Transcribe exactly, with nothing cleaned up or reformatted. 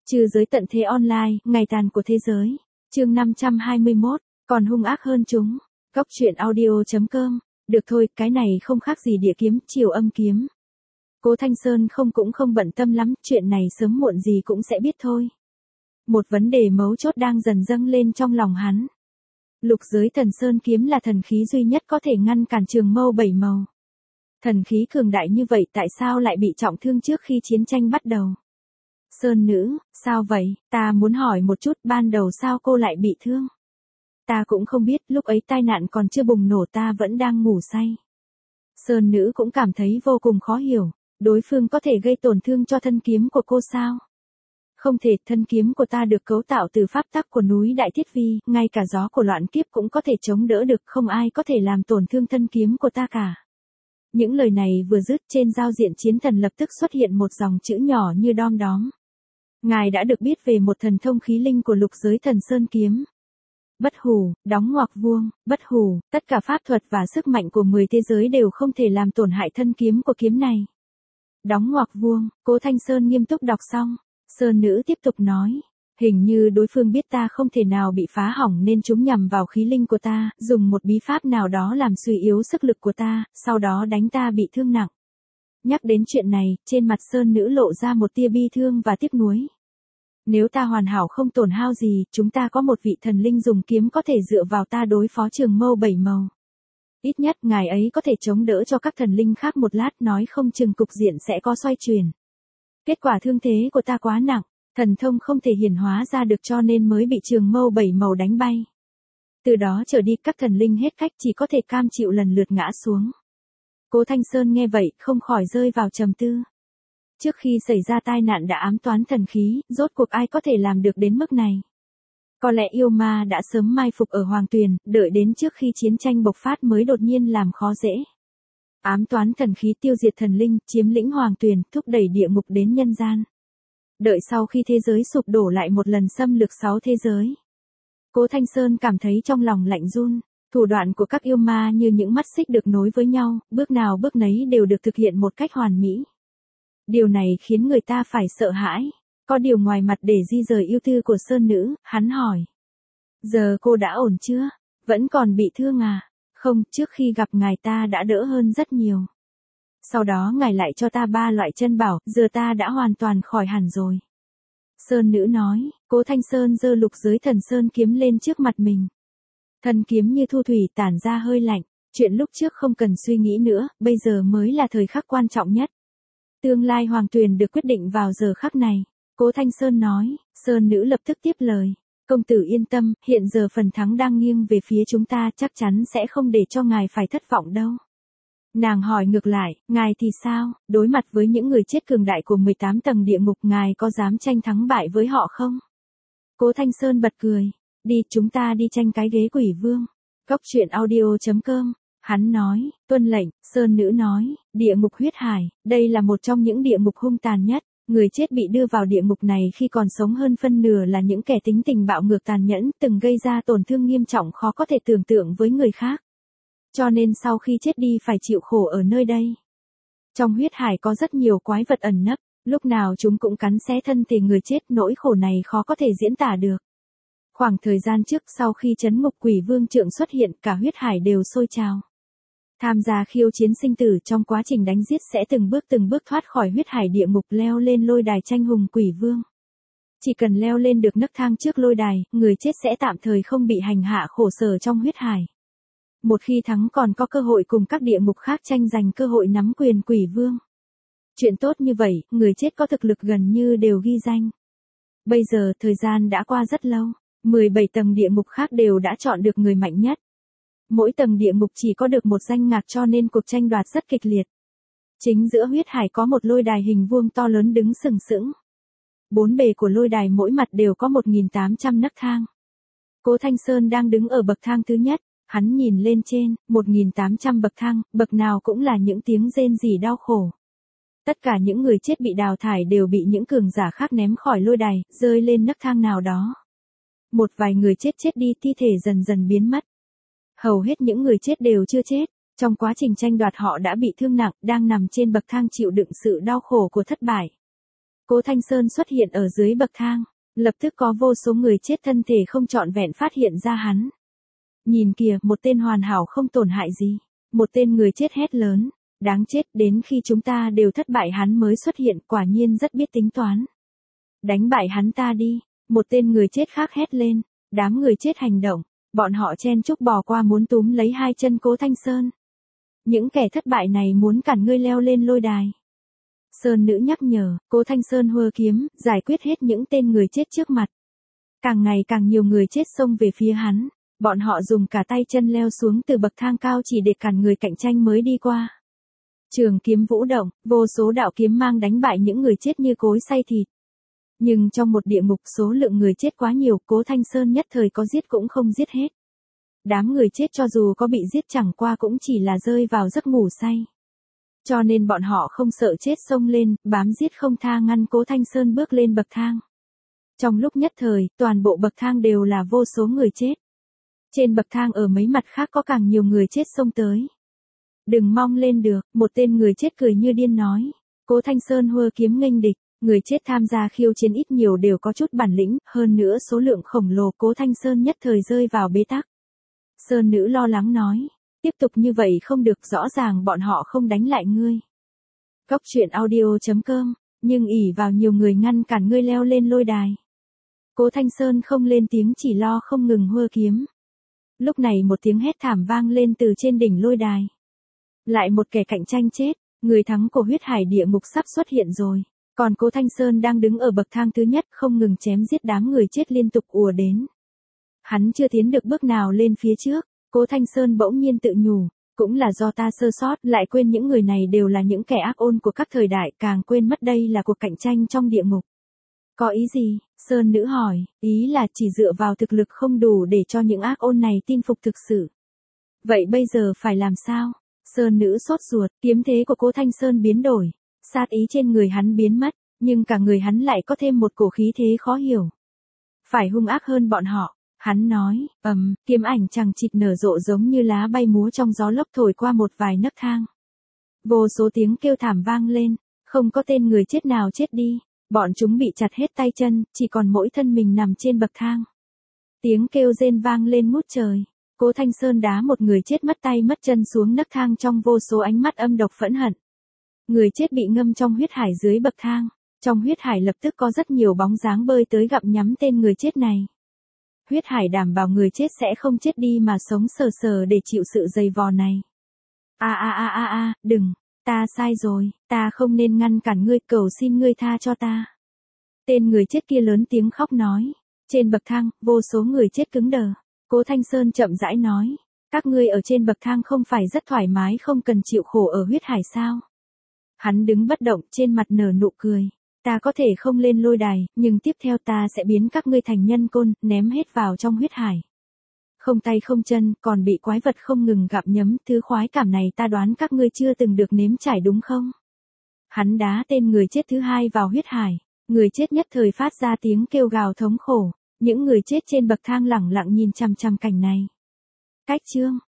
Trừ giới tận thế online, ngày tàn của thế giới. Chương năm trăm hai mươi mốt, còn hung ác hơn chúng. Góc truyện audio chấm com. Được thôi, cái này không khác gì địa kiếm, chiều âm kiếm. Cố Thanh Sơn không cũng không bận tâm lắm, chuyện này sớm muộn gì cũng sẽ biết thôi. Một vấn đề mấu chốt đang dần dâng lên trong lòng hắn. Lục giới thần sơn kiếm là thần khí duy nhất có thể ngăn cản trường mâu bảy màu. Thần khí cường đại như vậy tại sao lại bị trọng thương trước khi chiến tranh bắt đầu? Sơn nữ, sao vậy? Ta muốn hỏi một chút, ban đầu sao cô lại bị thương? Ta cũng không biết, lúc ấy tai nạn còn chưa bùng nổ, ta vẫn đang ngủ say. Sơn nữ cũng cảm thấy vô cùng khó hiểu, đối phương có thể gây tổn thương cho thân kiếm của cô sao? Không thể, thân kiếm của ta được cấu tạo từ pháp tắc của núi Đại Thiết Vi, ngay cả gió của loạn kiếp cũng có thể chống đỡ được, không ai có thể làm tổn thương thân kiếm của ta cả. Những lời này vừa dứt, trên giao diện chiến thần lập tức xuất hiện một dòng chữ nhỏ như đom đóm. Ngài đã được biết về một thần thông khí linh của lục giới thần sơn kiếm. Bất hủ, đóng ngoặc vuông, bất hủ, tất cả pháp thuật và sức mạnh của mười thế giới đều không thể làm tổn hại thân kiếm của kiếm này. Đóng ngoặc vuông, Cố Thanh Sơn nghiêm túc đọc xong. Sơn nữ tiếp tục nói, hình như đối phương biết ta không thể nào bị phá hỏng nên chúng nhằm vào khí linh của ta, dùng một bí pháp nào đó làm suy yếu sức lực của ta, sau đó đánh ta bị thương nặng. Nhắc đến chuyện này, trên mặt Sơn nữ lộ ra một tia bi thương và tiếc nuối. Nếu ta hoàn hảo không tổn hao gì, chúng ta có một vị thần linh dùng kiếm có thể dựa vào ta đối phó trường mâu bảy màu. Ít nhất ngài ấy có thể chống đỡ cho các thần linh khác một lát, nói không chừng cục diện sẽ có xoay chuyển. Kết quả thương thế của ta quá nặng, thần thông không thể hiển hóa ra được cho nên mới bị trường mâu bảy màu đánh bay. Từ đó trở đi các thần linh hết cách chỉ có thể cam chịu lần lượt ngã xuống. Cố Thanh Sơn nghe vậy không khỏi rơi vào trầm tư. Trước khi xảy ra tai nạn đã ám toán thần khí, rốt cuộc ai có thể làm được đến mức này? Có lẽ yêu ma đã sớm mai phục ở Hoàng Tuyền, đợi đến trước khi chiến tranh bộc phát mới đột nhiên làm khó dễ. Ám toán thần khí, tiêu diệt thần linh, chiếm lĩnh Hoàng Tuyền, thúc đẩy địa ngục đến nhân gian. Đợi sau khi thế giới sụp đổ lại một lần xâm lược sáu thế giới. Cố Thanh Sơn cảm thấy trong lòng lạnh run, thủ đoạn của các yêu ma như những mắt xích được nối với nhau, bước nào bước nấy đều được thực hiện một cách hoàn mỹ. Điều này khiến người ta phải sợ hãi. Có điều ngoài mặt để di rời yêu tư của Sơn nữ, hắn hỏi. Giờ cô đã ổn chưa? Vẫn còn bị thương à? Không, trước khi gặp ngài ta đã đỡ hơn rất nhiều. Sau đó ngài lại cho ta ba loại chân bảo, giờ ta đã hoàn toàn khỏi hẳn rồi. Sơn nữ nói, Cố Thanh Sơn giơ lục giới thần sơn kiếm lên trước mặt mình. Thân kiếm như thu thủy tản ra hơi lạnh, chuyện lúc trước không cần suy nghĩ nữa, bây giờ mới là thời khắc quan trọng nhất. Tương lai Hoàng Tuyền được quyết định vào giờ khắc này. Cố Thanh Sơn nói, Sơn nữ lập tức tiếp lời. Công tử yên tâm, hiện giờ phần thắng đang nghiêng về phía chúng ta, chắc chắn sẽ không để cho ngài phải thất vọng đâu. Nàng hỏi ngược lại, ngài thì sao, đối mặt với những người chết cường đại của mười tám tầng địa ngục, ngài có dám tranh thắng bại với họ không? Cố Thanh Sơn bật cười, đi, chúng ta đi tranh cái ghế quỷ vương. Góc truyện audio chấm com. Hắn nói, tuân lệnh. Sơn nữ nói, địa ngục huyết hải, đây là một trong những địa ngục hung tàn nhất. Người chết bị đưa vào địa ngục này khi còn sống hơn phân nửa là những kẻ tính tình bạo ngược tàn nhẫn, từng gây ra tổn thương nghiêm trọng khó có thể tưởng tượng với người khác. Cho nên sau khi chết đi phải chịu khổ ở nơi đây. Trong huyết hải có rất nhiều quái vật ẩn nấp, lúc nào chúng cũng cắn xé thân thể người chết, nỗi khổ này khó có thể diễn tả được. Khoảng thời gian trước sau khi trấn ngục quỷ vương trượng xuất hiện, cả huyết hải đều sôi trào. Tham gia khiêu chiến sinh tử, trong quá trình đánh giết sẽ từng bước từng bước thoát khỏi huyết hải địa ngục, leo lên lôi đài tranh hùng quỷ vương. Chỉ cần leo lên được nấc thang trước lôi đài, người chết sẽ tạm thời không bị hành hạ khổ sở trong huyết hải. Một khi thắng còn có cơ hội cùng các địa ngục khác tranh giành cơ hội nắm quyền quỷ vương. Chuyện tốt như vậy, người chết có thực lực gần như đều ghi danh. Bây giờ thời gian đã qua rất lâu, mười bảy tầng địa ngục khác đều đã chọn được người mạnh nhất. Mỗi tầng địa ngục chỉ có được một danh ngạch cho nên cuộc tranh đoạt rất kịch liệt. Chính giữa huyết hải có một lôi đài hình vuông to lớn đứng sừng sững. Bốn bề của lôi đài mỗi mặt đều có một nghìn tám trăm nấc thang. Cố Thanh Sơn đang đứng ở bậc thang thứ nhất, hắn nhìn lên trên, một nghìn tám trăm bậc thang, bậc nào cũng là những tiếng rên rỉ đau khổ. Tất cả những người chết bị đào thải đều bị những cường giả khác ném khỏi lôi đài, rơi lên nấc thang nào đó. Một vài người chết chết đi, thi thể dần dần biến mất. Hầu hết những người chết đều chưa chết, trong quá trình tranh đoạt họ đã bị thương nặng, đang nằm trên bậc thang chịu đựng sự đau khổ của thất bại. Cố Thanh Sơn xuất hiện ở dưới bậc thang, lập tức có vô số người chết thân thể không trọn vẹn phát hiện ra hắn. Nhìn kìa, một tên hoàn hảo không tổn hại gì. Một tên người chết hét lớn, đáng chết, đến khi chúng ta đều thất bại hắn mới xuất hiện, quả nhiên rất biết tính toán. Đánh bại hắn ta đi, một tên người chết khác hét lên, đám người chết hành động, bọn họ chen chúc bò qua muốn túm lấy hai chân Cố Thanh Sơn. Những kẻ thất bại này muốn cản ngươi leo lên lôi đài. Sơn nữ nhắc nhở, Cố Thanh Sơn hơ kiếm, giải quyết hết những tên người chết trước mặt. Càng ngày càng nhiều người chết xông về phía hắn, bọn họ dùng cả tay chân leo xuống từ bậc thang cao chỉ để cản người cạnh tranh mới đi qua. Trường kiếm vũ động, vô số đạo kiếm mang đánh bại những người chết như cối xay thịt. Nhưng trong một địa ngục số lượng người chết quá nhiều, Cố Thanh Sơn nhất thời có giết cũng không giết hết. Đám người chết cho dù có bị giết chẳng qua cũng chỉ là rơi vào giấc ngủ say. Cho nên bọn họ không sợ chết xông lên, bám giết không tha ngăn Cố Thanh Sơn bước lên bậc thang. Trong lúc nhất thời, toàn bộ bậc thang đều là vô số người chết. Trên bậc thang ở mấy mặt khác có càng nhiều người chết xông tới. Đừng mong lên được, một tên người chết cười như điên nói. Cố Thanh Sơn hơ kiếm nghênh địch, người chết tham gia khiêu chiến ít nhiều đều có chút bản lĩnh, hơn nữa số lượng khổng lồ, Cố Thanh Sơn nhất thời rơi vào bế tắc. Sơn nữ lo lắng nói, tiếp tục như vậy không được, rõ ràng bọn họ không đánh lại ngươi. Cốc truyện audio chấm com, nhưng ỷ vào nhiều người ngăn cản ngươi leo lên lôi đài. Cố Thanh Sơn không lên tiếng, chỉ lo không ngừng hơ kiếm. Lúc này một tiếng hét thảm vang lên từ trên đỉnh lôi đài. Lại một kẻ cạnh tranh chết, người thắng của huyết hải địa ngục sắp xuất hiện rồi. Còn Cố Thanh Sơn đang đứng ở bậc thang thứ nhất không ngừng chém giết đám người chết liên tục ùa đến. Hắn chưa tiến được bước nào lên phía trước, Cố Thanh Sơn bỗng nhiên tự nhủ, cũng là do ta sơ sót, lại quên những người này đều là những kẻ ác ôn của các thời đại, càng quên mất đây là cuộc cạnh tranh trong địa ngục. Có ý gì? Sơn nữ hỏi, ý là chỉ dựa vào thực lực không đủ để cho những ác ôn này tin phục thực sự. Vậy bây giờ phải làm sao? Sơn nữ sốt ruột, kiếm thế của Cố Thanh Sơn biến đổi, sát ý trên người hắn biến mất, nhưng cả người hắn lại có thêm một cổ khí thế khó hiểu. Phải hung ác hơn bọn họ, hắn nói, ầm, um, kiếm ảnh chằng chịt nở rộ giống như lá bay múa trong gió lốc thổi qua một vài nấc thang. Vô số tiếng kêu thảm vang lên, không có tên người chết nào chết đi, bọn chúng bị chặt hết tay chân, chỉ còn mỗi thân mình nằm trên bậc thang. Tiếng kêu rên vang lên ngút trời. Cố Thanh Sơn đá một người chết mất tay mất chân xuống nấc thang trong vô số ánh mắt âm độc phẫn hận. Người chết bị ngâm trong huyết hải dưới bậc thang, trong huyết hải lập tức có rất nhiều bóng dáng bơi tới gặm nhắm tên người chết này. Huyết hải đảm bảo người chết sẽ không chết đi mà sống sờ sờ để chịu sự dày vò này. A a a a a, đừng, ta sai rồi, ta không nên ngăn cản ngươi, cầu xin ngươi tha cho ta. Tên người chết kia lớn tiếng khóc nói. Trên bậc thang, vô số người chết cứng đờ. Cố Thanh Sơn chậm rãi nói, các ngươi ở trên bậc thang không phải rất thoải mái không cần chịu khổ ở huyết hải sao? Hắn đứng bất động, trên mặt nở nụ cười. Ta có thể không lên lôi đài, nhưng tiếp theo ta sẽ biến các ngươi thành nhân côn, ném hết vào trong huyết hải. Không tay không chân, còn bị quái vật không ngừng gặm nhấm, thứ khoái cảm này ta đoán các ngươi chưa từng được nếm trải đúng không? Hắn đá tên người chết thứ hai vào huyết hải, người chết nhất thời phát ra tiếng kêu gào thống khổ. Những người chết trên bậc thang lẳng lặng nhìn chằm chằm cảnh này. Cách chương